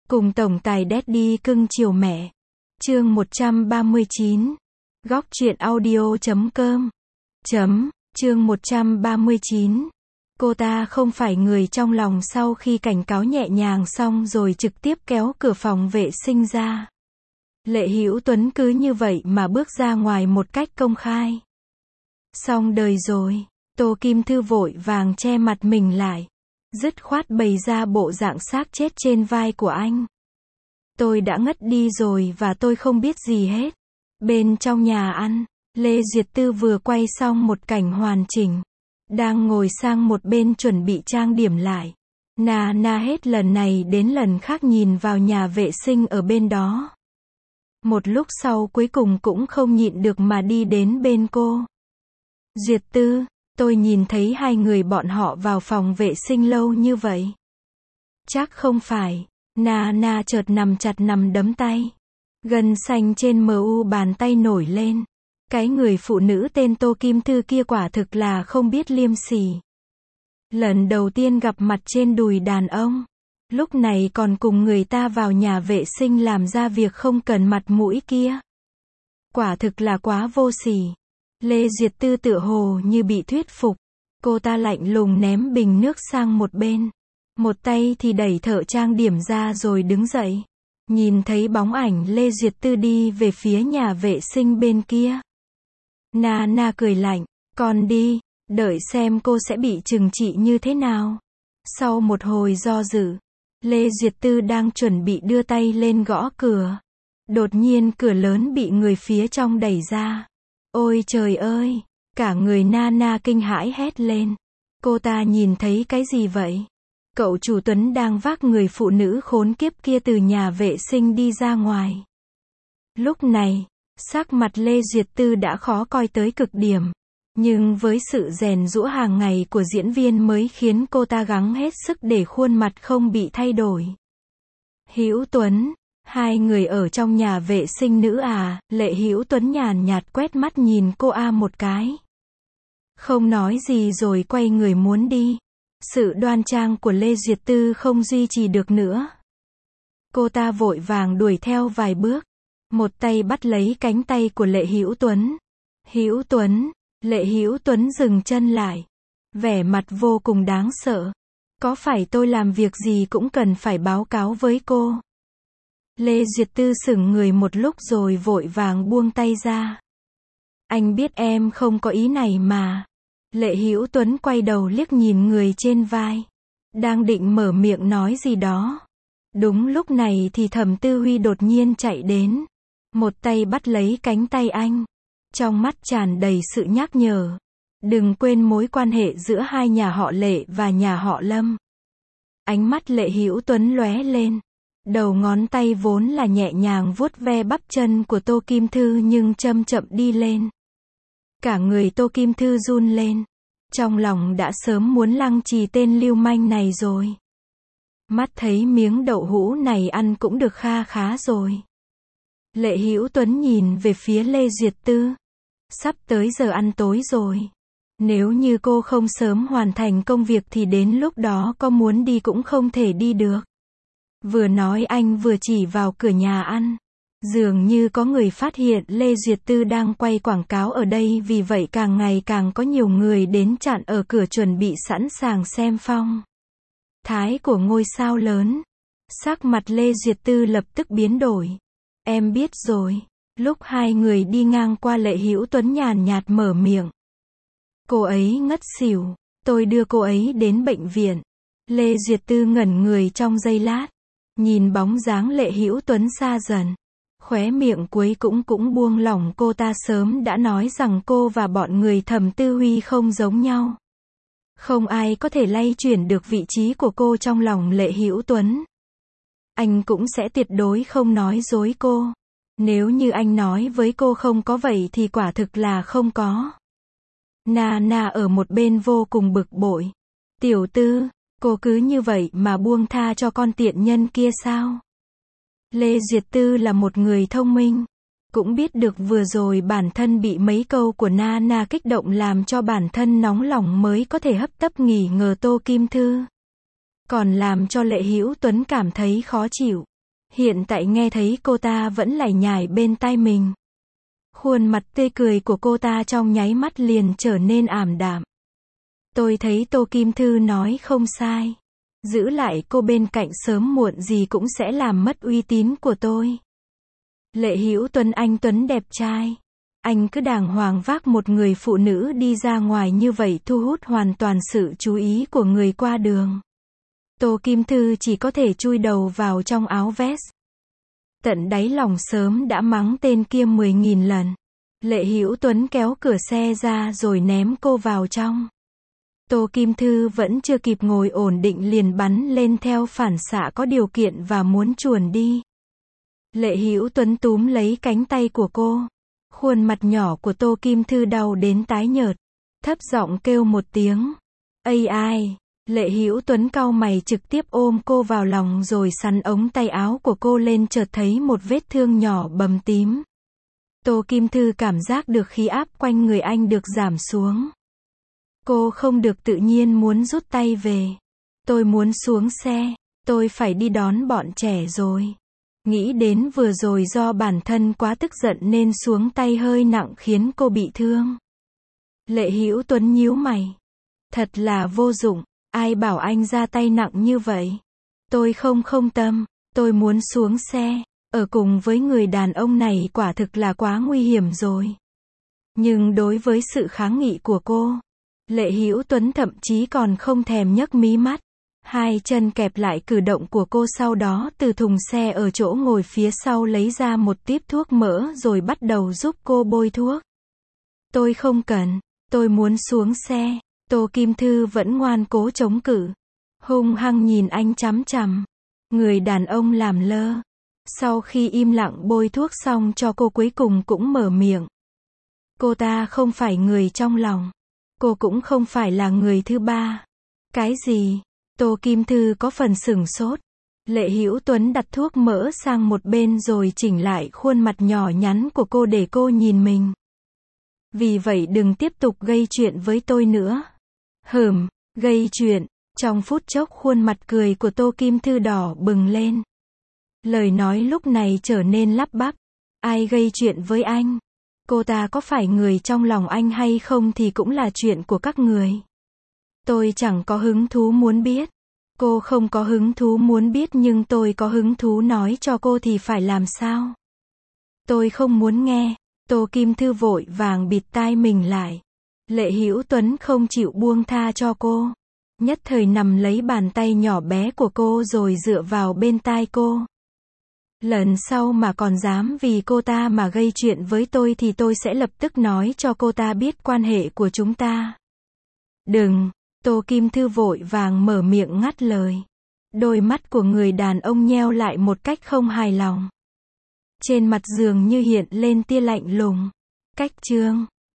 Cùng tổng tài Daddy cưng chiều mẹ. Chương 139. Góc truyện audio.com. Chương 139. Cô ta không phải người trong lòng sau khi cảnh cáo nhẹ nhàng xong rồi trực tiếp kéo cửa phòng vệ sinh ra. Lệ Hữu Tuấn cứ như vậy mà bước ra ngoài một cách công khai. Xong đời rồi, Tô Kim Thư vội vàng che mặt mình lại. Dứt khoát bày ra bộ dạng xác chết trên vai của anh. Tôi đã ngất đi rồi và tôi không biết gì hết. Bên trong nhà ăn, Lê Duyệt Tư vừa quay xong một cảnh hoàn chỉnh. Đang ngồi sang một bên chuẩn bị trang điểm lại. Na hết lần này đến lần khác nhìn vào nhà vệ sinh ở bên đó. Một lúc sau cuối cùng cũng không nhịn được mà đi đến bên cô. Duyệt Tư, tôi nhìn thấy hai người bọn họ vào phòng vệ sinh lâu như vậy. Chắc không phải. Na chợt nắm chặt nắm đấm tay. Gân xanh trên mu bàn tay nổi lên. Cái người phụ nữ tên Tô Kim Thư kia quả thực là không biết liêm sỉ. Lần đầu tiên gặp mặt trên đùi đàn ông. Lúc này còn cùng người ta vào nhà vệ sinh làm ra việc không cần mặt mũi kia. Quả thực là quá vô sỉ. Lê Duyệt Tư tựa hồ như bị thuyết phục. Cô ta lạnh lùng ném bình nước sang một bên. Một tay thì đẩy thợ trang điểm ra rồi đứng dậy. Nhìn thấy bóng ảnh Lê Duyệt Tư đi về phía nhà vệ sinh bên kia. Na cười lạnh, còn đi, đợi xem cô sẽ bị trừng trị như thế nào. Sau một hồi do dự, Lê Duyệt Tư đang chuẩn bị đưa tay lên gõ cửa. Đột nhiên cửa lớn bị người phía trong đẩy ra. Ôi trời ơi, cả người Na kinh hãi hét lên. Cô ta nhìn thấy cái gì vậy? Cậu chủ Tuấn đang vác người phụ nữ khốn kiếp kia từ nhà vệ sinh đi ra ngoài. Lúc này, sắc mặt Lê Duyệt Tư đã khó coi tới cực điểm. Nhưng với sự rèn giũa hàng ngày của diễn viên mới khiến cô ta gắng hết sức để khuôn mặt không bị thay đổi. Hữu Tuấn, hai người ở trong nhà vệ sinh nữ à? Lệ Hữu Tuấn nhàn nhạt quét mắt nhìn cô một cái. Không nói gì rồi quay người muốn đi. Sự đoan trang của Lê Duyệt Tư không duy trì được nữa. Cô ta vội vàng đuổi theo vài bước. Một tay bắt lấy cánh tay của Lệ Hữu Tuấn. Hữu Tuấn, Lệ Hữu Tuấn dừng chân lại. Vẻ mặt vô cùng đáng sợ. Có phải tôi làm việc gì cũng cần phải báo cáo với cô? Lê Duyệt Tư sững người một lúc rồi vội vàng buông tay ra. Anh biết em không có ý này mà. Lệ Hữu Tuấn quay đầu liếc nhìn người trên vai. Đang định mở miệng nói gì đó. Đúng lúc này thì Thẩm Tư Huy đột nhiên chạy đến. Một tay bắt lấy cánh tay anh. Trong mắt tràn đầy sự nhắc nhở. Đừng quên mối quan hệ giữa hai nhà họ Lệ và nhà họ Lâm. Ánh mắt Lệ Hữu Tuấn lóe lên. Đầu ngón tay vốn là nhẹ nhàng vuốt ve bắp chân của Tô Kim Thư nhưng chậm chậm đi lên. Cả người Tô Kim Thư run lên. Trong lòng đã sớm muốn lăng trì tên lưu manh này rồi. Mắt thấy miếng đậu hũ này ăn cũng được kha khá rồi. Lệ Hữu Tuấn nhìn về phía Lê Duyệt Tư. Sắp tới giờ ăn tối rồi. Nếu như cô không sớm hoàn thành công việc thì đến lúc đó có muốn đi cũng không thể đi được. Vừa nói anh vừa chỉ vào cửa nhà ăn. Dường như có người phát hiện Lê Duyệt Tư đang quay quảng cáo ở đây, vì vậy càng ngày càng có nhiều người đến chặn ở cửa chuẩn bị sẵn sàng xem phong thái của ngôi sao lớn. Sắc mặt Lê Duyệt Tư lập tức biến đổi. Em biết rồi. Lúc hai người đi ngang qua Lệ Hữu Tuấn nhàn nhạt mở miệng. Cô ấy ngất xỉu. Tôi đưa cô ấy đến bệnh viện. Lê Duyệt Tư ngẩn người trong giây lát. Nhìn bóng dáng Lệ Hữu Tuấn xa dần. Khóe miệng cuối cũng buông lỏng. Cô ta sớm đã nói rằng cô và bọn người Thẩm Tư Huy không giống nhau. Không ai có thể lay chuyển được vị trí của cô trong lòng Lệ Hữu Tuấn. Anh cũng sẽ tuyệt đối không nói dối cô. Nếu như anh nói với cô không có vậy thì quả thực là không có. Na ở một bên vô cùng bực bội. Tiểu Tư, cô cứ như vậy mà buông tha cho con tiện nhân kia sao? Lê Duyệt Tư là một người thông minh. Cũng biết được vừa rồi bản thân bị mấy câu của Na kích động làm cho bản thân nóng lòng mới có thể hấp tấp nghỉ ngờ Tô Kim Thư. Còn làm cho Lệ Hữu Tuấn cảm thấy khó chịu. Hiện tại nghe thấy cô ta vẫn lải nhải bên tai mình. Khuôn mặt tươi cười của cô ta trong nháy mắt liền trở nên ảm đạm. Tôi thấy Tô Kim Thư nói không sai. Giữ lại cô bên cạnh sớm muộn gì cũng sẽ làm mất uy tín của tôi. Lệ Hữu Tuấn, anh Tuấn đẹp trai. Anh cứ đàng hoàng vác một người phụ nữ đi ra ngoài như vậy, thu hút hoàn toàn sự chú ý của người qua đường. Tô Kim Thư chỉ có thể chui đầu vào trong áo vest. Tận đáy lòng sớm đã mắng tên kia 10.000 lần. Lệ Hữu Tuấn kéo cửa xe ra rồi ném cô vào trong. Tô Kim Thư vẫn chưa kịp ngồi ổn định liền bắn lên theo phản xạ có điều kiện và muốn chuồn đi. Lệ Hữu Tuấn túm lấy cánh tay của cô. Khuôn mặt nhỏ của Tô Kim Thư đau đến tái nhợt. Thấp giọng kêu một tiếng. Ây ai. Lệ Hữu Tuấn cau mày trực tiếp ôm cô vào lòng rồi sắn ống tay áo của cô lên, chợt thấy một vết thương nhỏ bầm tím. Tô Kim Thư cảm giác được khí áp quanh người anh được giảm xuống. Cô không được tự nhiên muốn rút tay về. Tôi muốn xuống xe. Tôi phải đi đón bọn trẻ rồi. Nghĩ đến vừa rồi do bản thân quá tức giận nên xuống tay hơi nặng khiến cô bị thương. Lệ Hữu Tuấn nhíu mày. Thật là vô dụng. Ai bảo anh ra tay nặng như vậy? Tôi không tâm. Tôi muốn xuống xe. Ở cùng với người đàn ông này quả thực là quá nguy hiểm rồi. Nhưng đối với sự kháng nghị của cô, Lệ Hữu Tuấn thậm chí còn không thèm nhấc mí mắt. Hai chân kẹp lại cử động của cô, sau đó từ thùng xe ở chỗ ngồi phía sau lấy ra một típ thuốc mỡ rồi bắt đầu giúp cô bôi thuốc. Tôi không cần. Tôi muốn xuống xe. Tô Kim Thư vẫn ngoan cố chống cự. Hung hăng nhìn anh chằm chằm. Người đàn ông làm lơ. Sau khi im lặng bôi thuốc xong cho cô, cuối cùng cũng mở miệng. Cô ta không phải người trong lòng. Cô cũng không phải là người thứ ba. Cái gì? Tô Kim Thư có phần sửng sốt. Lệ Hữu Tuấn đặt thuốc mỡ sang một bên rồi chỉnh lại khuôn mặt nhỏ nhắn của cô để cô nhìn mình. Vì vậy đừng tiếp tục gây chuyện với tôi nữa. Gây chuyện. Trong phút chốc khuôn mặt cười của Tô Kim Thư đỏ bừng lên. Lời nói lúc này trở nên lắp bắp. Ai gây chuyện với anh? Cô ta có phải người trong lòng anh hay không thì cũng là chuyện của các người. Tôi chẳng có hứng thú muốn biết. Cô không có hứng thú muốn biết nhưng tôi có hứng thú nói cho cô thì phải làm sao? Tôi không muốn nghe. Tô Kim Thư vội vàng bịt tai mình lại. Lệ Hữu Tuấn không chịu buông tha cho cô. Nhất thời nằm lấy bàn tay nhỏ bé của cô rồi dựa vào bên tai cô. Lần sau mà còn dám vì cô ta mà gây chuyện với tôi thì tôi sẽ lập tức nói cho cô ta biết quan hệ của chúng ta. Đừng. Tô Kim Thư vội vàng mở miệng ngắt lời. Đôi mắt của người đàn ông nheo lại một cách không hài lòng. Trên mặt dường như hiện lên tia lạnh lùng. Cách chương